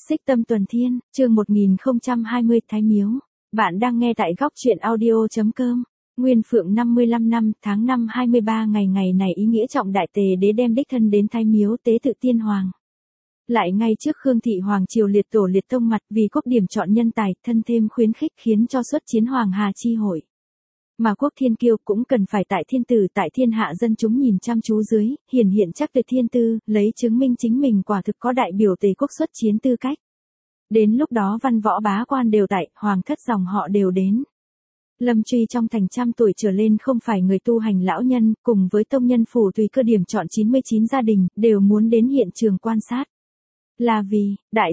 Xích Tâm Tuần Thiên, chương 1020 Thái Miếu. Bạn đang nghe tại góc truyện audio.com. Nguyên Phượng 55 năm, tháng 5 23 ngày này ý nghĩa trọng đại, Tề Đế đem đích thân đến Thái Miếu tế tự Tiên Hoàng. Lại ngay trước Khương Thị Hoàng triều liệt tổ liệt tông mặt, vì quốc điểm chọn nhân tài, thân thêm khuyến khích khiến cho xuất chiến Hoàng Hà chi hội. Mà quốc thiên kiêu cũng cần phải tại thiên tử tại thiên hạ dân chúng nhìn chăm chú dưới, hiển hiện chắc tuyệt thiên tư, lấy chứng minh chính mình quả thực có đại biểu Tề quốc xuất chiến tư cách. Đến lúc đó văn võ bá quan đều tại, hoàng thất dòng họ đều đến. Lâm Truy trong thành trăm tuổi trở lên không phải người tu hành lão nhân, cùng với tông nhân phủ tùy cơ điểm chọn 99 gia đình, đều muốn đến hiện trường quan sát. Là vì, đại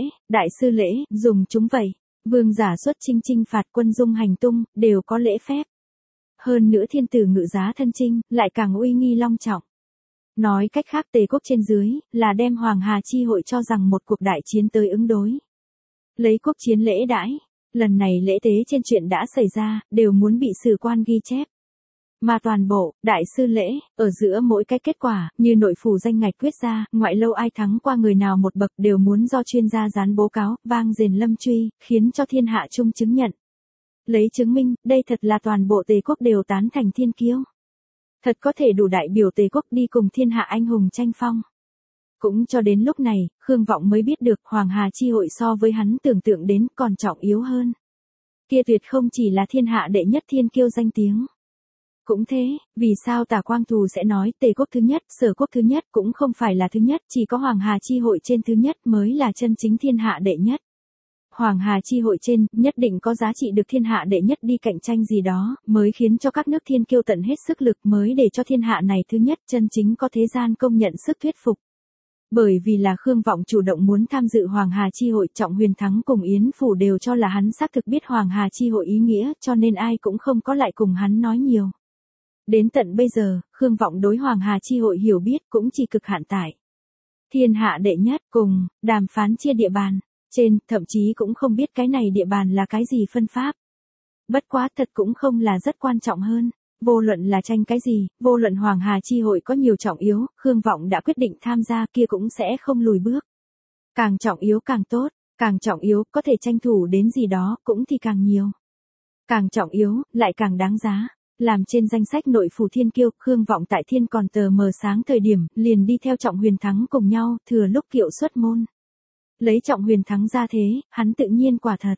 sư lễ, dùng chúng vậy. Vương giả xuất chinh phạt, quân dung hành tung, đều có lễ phép. Hơn nữa thiên tử ngự giá thân chinh, lại càng uy nghi long trọng. Nói cách khác, Tề quốc trên dưới, là đem Hoàng Hà chi hội cho rằng một cuộc đại chiến tới ứng đối. Lấy quốc chiến lễ đãi, lần này lễ tế trên chuyện đã xảy ra, đều muốn bị sử quan ghi chép. Mà toàn bộ, đại sư lễ, ở giữa mỗi cái kết quả, như nội phủ danh ngạch quyết ra, ngoại lâu ai thắng qua người nào một bậc đều muốn do chuyên gia dán bố cáo, vang rền Lâm Truy, khiến cho thiên hạ chung chứng nhận. Lấy chứng minh, đây thật là toàn bộ Tề quốc đều tán thành thiên kiêu. Thật có thể đủ đại biểu Tề quốc đi cùng thiên hạ anh hùng tranh phong. Cũng cho đến lúc này, Khương Vọng mới biết được Hoàng Hà chi hội so với hắn tưởng tượng đến còn trọng yếu hơn. Kia tuyệt không chỉ là thiên hạ đệ nhất thiên kiêu danh tiếng. Cũng thế, vì sao Tả Quang Thù sẽ nói Tề quốc thứ nhất, Sở quốc thứ nhất cũng không phải là thứ nhất, chỉ có Hoàng Hà chi hội trên thứ nhất mới là chân chính thiên hạ đệ nhất. Hoàng Hà chi hội trên, nhất định có giá trị được thiên hạ đệ nhất đi cạnh tranh gì đó, mới khiến cho các nước thiên kiêu tận hết sức lực mới để cho thiên hạ này thứ nhất chân chính có thế gian công nhận sức thuyết phục. Bởi vì là Khương Vọng chủ động muốn tham dự Hoàng Hà chi hội, Trọng Huyền Thắng cùng Yến Phủ đều cho là hắn xác thực biết Hoàng Hà chi hội ý nghĩa, cho nên ai cũng không có lại cùng hắn nói nhiều. Đến tận bây giờ, Khương Vọng đối Hoàng Hà chi hội hiểu biết cũng chỉ cực hạn tại thiên hạ đệ nhất cùng đàm phán chia địa bàn. Trên, thậm chí cũng không biết cái này địa bàn là cái gì phân pháp. Bất quá thật cũng không là rất quan trọng hơn. Vô luận là tranh cái gì, vô luận Hoàng Hà chi hội có nhiều trọng yếu, Khương Vọng đã quyết định tham gia, kia cũng sẽ không lùi bước. Càng trọng yếu càng tốt, càng trọng yếu có thể tranh thủ đến gì đó cũng thì càng nhiều. Càng trọng yếu, lại càng đáng giá. Làm trên danh sách nội phủ thiên kiêu, Khương Vọng tại thiên còn tờ mờ sáng thời điểm, liền đi theo Trọng Huyền Thắng cùng nhau, thừa lúc kiệu xuất môn. Lấy Trọng Huyền Thắng ra thế, hắn tự nhiên quả thật.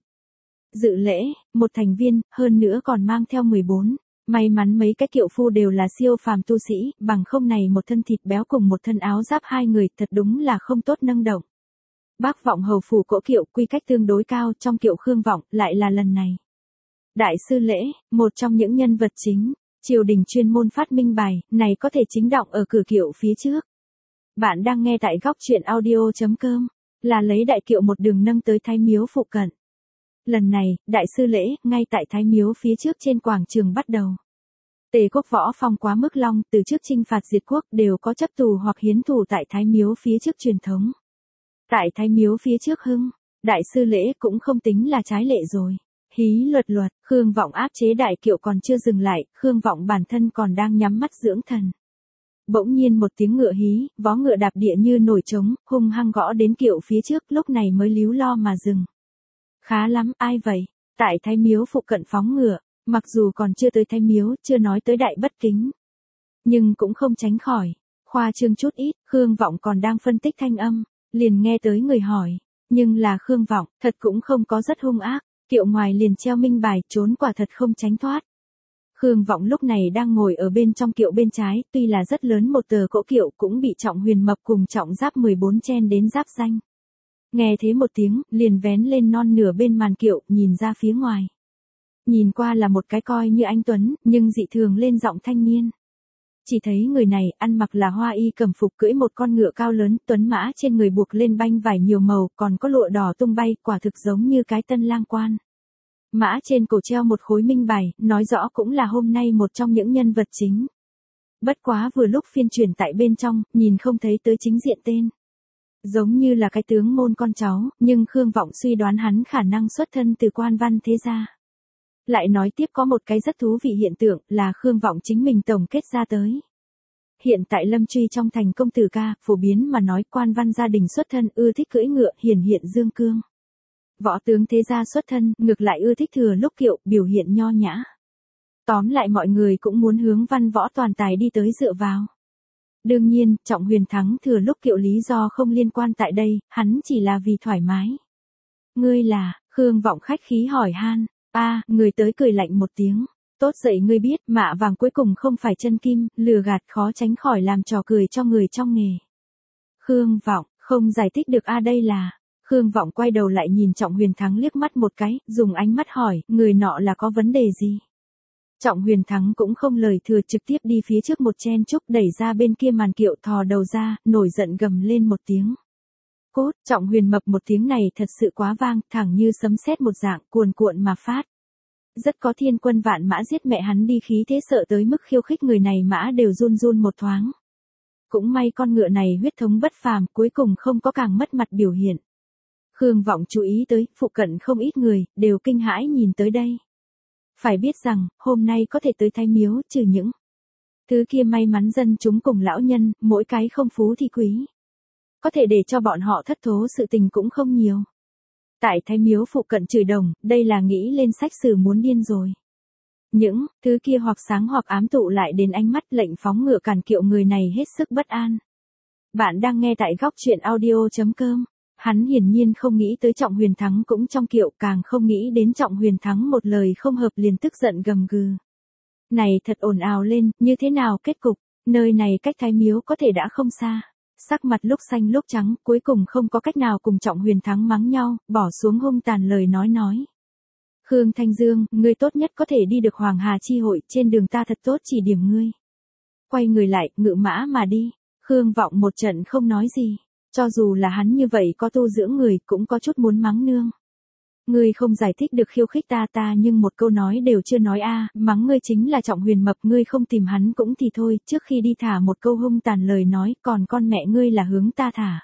Dự lễ, một thành viên, hơn nữa còn mang theo 14. May mắn mấy cái kiệu phu đều là siêu phàm tu sĩ, bằng không này một thân thịt béo cùng một thân áo giáp hai người thật đúng là không tốt nâng động. Bác Vọng hầu phủ cỗ kiệu quy cách tương đối cao, trong kiệu Khương Vọng lại là lần này. Đại sư lễ, một trong những nhân vật chính, triều đình chuyên môn phát minh bài, này có thể chính động ở cửa kiệu phía trước. Bạn đang nghe tại góc truyện audio.com. Là lấy đại kiệu một đường nâng tới Thái Miếu phụ cận. Lần này, đại sư lễ, ngay tại Thái Miếu phía trước trên quảng trường bắt đầu. Tề quốc võ phong quá mức long, từ trước chinh phạt diệt quốc đều có chấp tù hoặc hiến thù tại Thái Miếu phía trước truyền thống. Tại Thái Miếu phía trước hưng, đại sư lễ cũng không tính là trái lệ rồi. Hí luật, Khương Vọng áp chế đại kiệu còn chưa dừng lại, Khương Vọng bản thân còn đang nhắm mắt dưỡng thần. Bỗng nhiên một tiếng ngựa hí, vó ngựa đạp địa như nổi trống, hung hăng gõ đến kiệu phía trước, lúc này mới líu lo mà dừng. Khá lắm, ai vậy? Tại Thái Miếu phụ cận phóng ngựa, mặc dù còn chưa tới Thái Miếu, chưa nói tới đại bất kính. Nhưng cũng không tránh khỏi. Khoa trương chút ít, Khương Vọng còn đang phân tích thanh âm, liền nghe tới người hỏi. Nhưng là Khương Vọng, thật cũng không có rất hung ác, kiệu ngoài liền treo minh bài, trốn quả thật không tránh thoát. Khương Vọng lúc này đang ngồi ở bên trong kiệu bên trái, tuy là rất lớn một tờ cỗ kiệu cũng bị Trọng Huyền Mập cùng Trọng Giáp 14 chen đến giáp danh. Nghe thế một tiếng, liền vén lên non nửa bên màn kiệu, nhìn ra phía ngoài. Nhìn qua là một cái coi như anh tuấn, nhưng dị thường lên giọng thanh niên. Chỉ thấy người này ăn mặc là hoa y cẩm phục, cưỡi một con ngựa cao lớn, tuấn mã trên người buộc lên banh vải nhiều màu, còn có lụa đỏ tung bay, quả thực giống như cái tân lang quan. Mã trên cổ treo một khối minh bài, nói rõ cũng là hôm nay một trong những nhân vật chính. Bất quá vừa lúc phiên chuyển tại bên trong, nhìn không thấy tới chính diện tên. Giống như là cái tướng môn con cháu, nhưng Khương Vọng suy đoán hắn khả năng xuất thân từ quan văn thế gia. Lại nói tiếp có một cái rất thú vị hiện tượng là Khương Vọng chính mình tổng kết ra tới. hiện tại Lâm Truy trong thành công tử ca, phổ biến mà nói quan văn gia đình xuất thân ưa thích cưỡi ngựa, hiển hiện dương cương. Võ tướng thế gia xuất thân, ngược lại ưa thích thừa lúc kiệu, biểu hiện nho nhã. Tóm lại mọi người cũng muốn hướng văn võ toàn tài đi tới dựa vào. Đương nhiên, Trọng Huyền thắng thừa lúc kiệu lý do không liên quan tại đây, hắn chỉ là vì thoải mái. Ngươi là, Khương Vọng khách khí hỏi han, người tới cười lạnh một tiếng. Tốt dậy ngươi biết, mạ vàng cuối cùng không phải chân kim, lừa gạt khó tránh khỏi làm trò cười cho người trong nghề. Khương Vọng, không giải thích được đây là. Khương Vọng quay đầu lại nhìn Trọng Huyền thắng liếc mắt một cái, dùng ánh mắt hỏi, người nọ là có vấn đề gì? Trọng Huyền thắng cũng không lời thừa, trực tiếp đi phía trước một chen chúc, đẩy ra bên kia màn kiệu, thò đầu ra, nổi giận gầm lên một tiếng. Cốt, Trọng Huyền mập một tiếng này thật sự quá vang, thẳng như sấm sét một dạng, cuồn cuộn mà phát. Rất có thiên quân vạn mã giết mẹ hắn đi khí thế, sợ tới mức khiêu khích người này mã đều run run một thoáng. Cũng may con ngựa này huyết thống bất phàm, cuối cùng không có càng mất mặt biểu hiện. Khương Vọng chú ý tới, phụ cận không ít người, đều kinh hãi nhìn tới đây. Phải biết rằng, hôm nay có thể tới Thái Miếu, trừ những thứ kia may mắn dân chúng cùng lão nhân, mỗi cái không phú thì quý. Có thể để cho bọn họ thất thố sự tình cũng không nhiều. Tại Thái Miếu phụ cận Trừ Đồng, đây là nghĩ lên sách sử muốn điên rồi. Những thứ kia hoặc sáng hoặc ám tụ lại đến ánh mắt, lệnh phóng ngựa cản kiệu người này hết sức bất an. Bạn đang nghe tại góc truyện audio.com. Hắn hiển nhiên không nghĩ tới Trọng Huyền thắng cũng trong kiệu, càng không nghĩ đến Trọng Huyền thắng một lời không hợp liền tức giận gầm gừ. Này thật ồn ào lên, như thế nào kết cục, nơi này cách Thái Miếu có thể đã không xa. Sắc mặt lúc xanh lúc trắng, cuối cùng không có cách nào cùng Trọng Huyền thắng mắng nhau, bỏ xuống hung tàn lời nói. Khương Thanh Dương, ngươi tốt nhất có thể đi được Hoàng Hà chi hội, trên đường ta thật tốt chỉ điểm ngươi. Quay người lại, ngự mã mà đi. Khương Vọng một trận không nói gì. Cho dù là hắn như vậy có tu dưỡng người, cũng có chút muốn mắng nương. Ngươi không giải thích được khiêu khích ta nhưng một câu nói đều chưa nói mắng ngươi chính là Trọng Huyền mập, ngươi không tìm hắn cũng thì thôi, trước khi đi thả một câu hung tàn lời nói, còn con mẹ ngươi là hướng ta thả.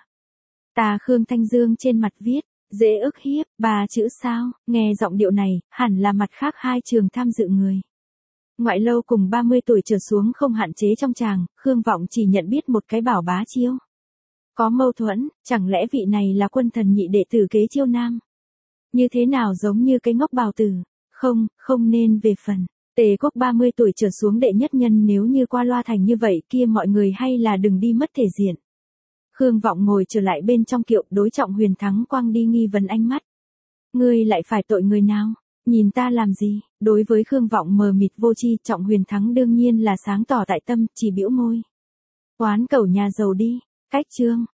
Ta Khương Thanh Dương trên mặt viết, dễ ức hiếp, 3 chữ sao, nghe giọng điệu này, hẳn là mặt khác 2 trường tham dự người. Ngoại lâu cùng 30 tuổi trở xuống không hạn chế trong tràng, Khương Vọng chỉ nhận biết một cái Bảo Bá Chiêu. Có mâu thuẫn, chẳng lẽ vị này là quân thần nhị đệ tử kế Chiêu Nam? Như thế nào giống như cái ngốc bào tử? Không nên về phần. Tề Quốc 30 tuổi trở xuống đệ nhất nhân, nếu như qua loa thành như vậy kia mọi người hay là đừng đi mất thể diện. Khương Vọng ngồi trở lại bên trong kiệu, đối Trọng Huyền thắng quang đi nghi vấn ánh mắt. Ngươi lại phải tội người nào? Nhìn ta làm gì? Đối với Khương Vọng mờ mịt vô tri, Trọng Huyền thắng đương nhiên là sáng tỏ tại tâm, chỉ bĩu môi. Quán cẩu nhà giàu đi. Cách chương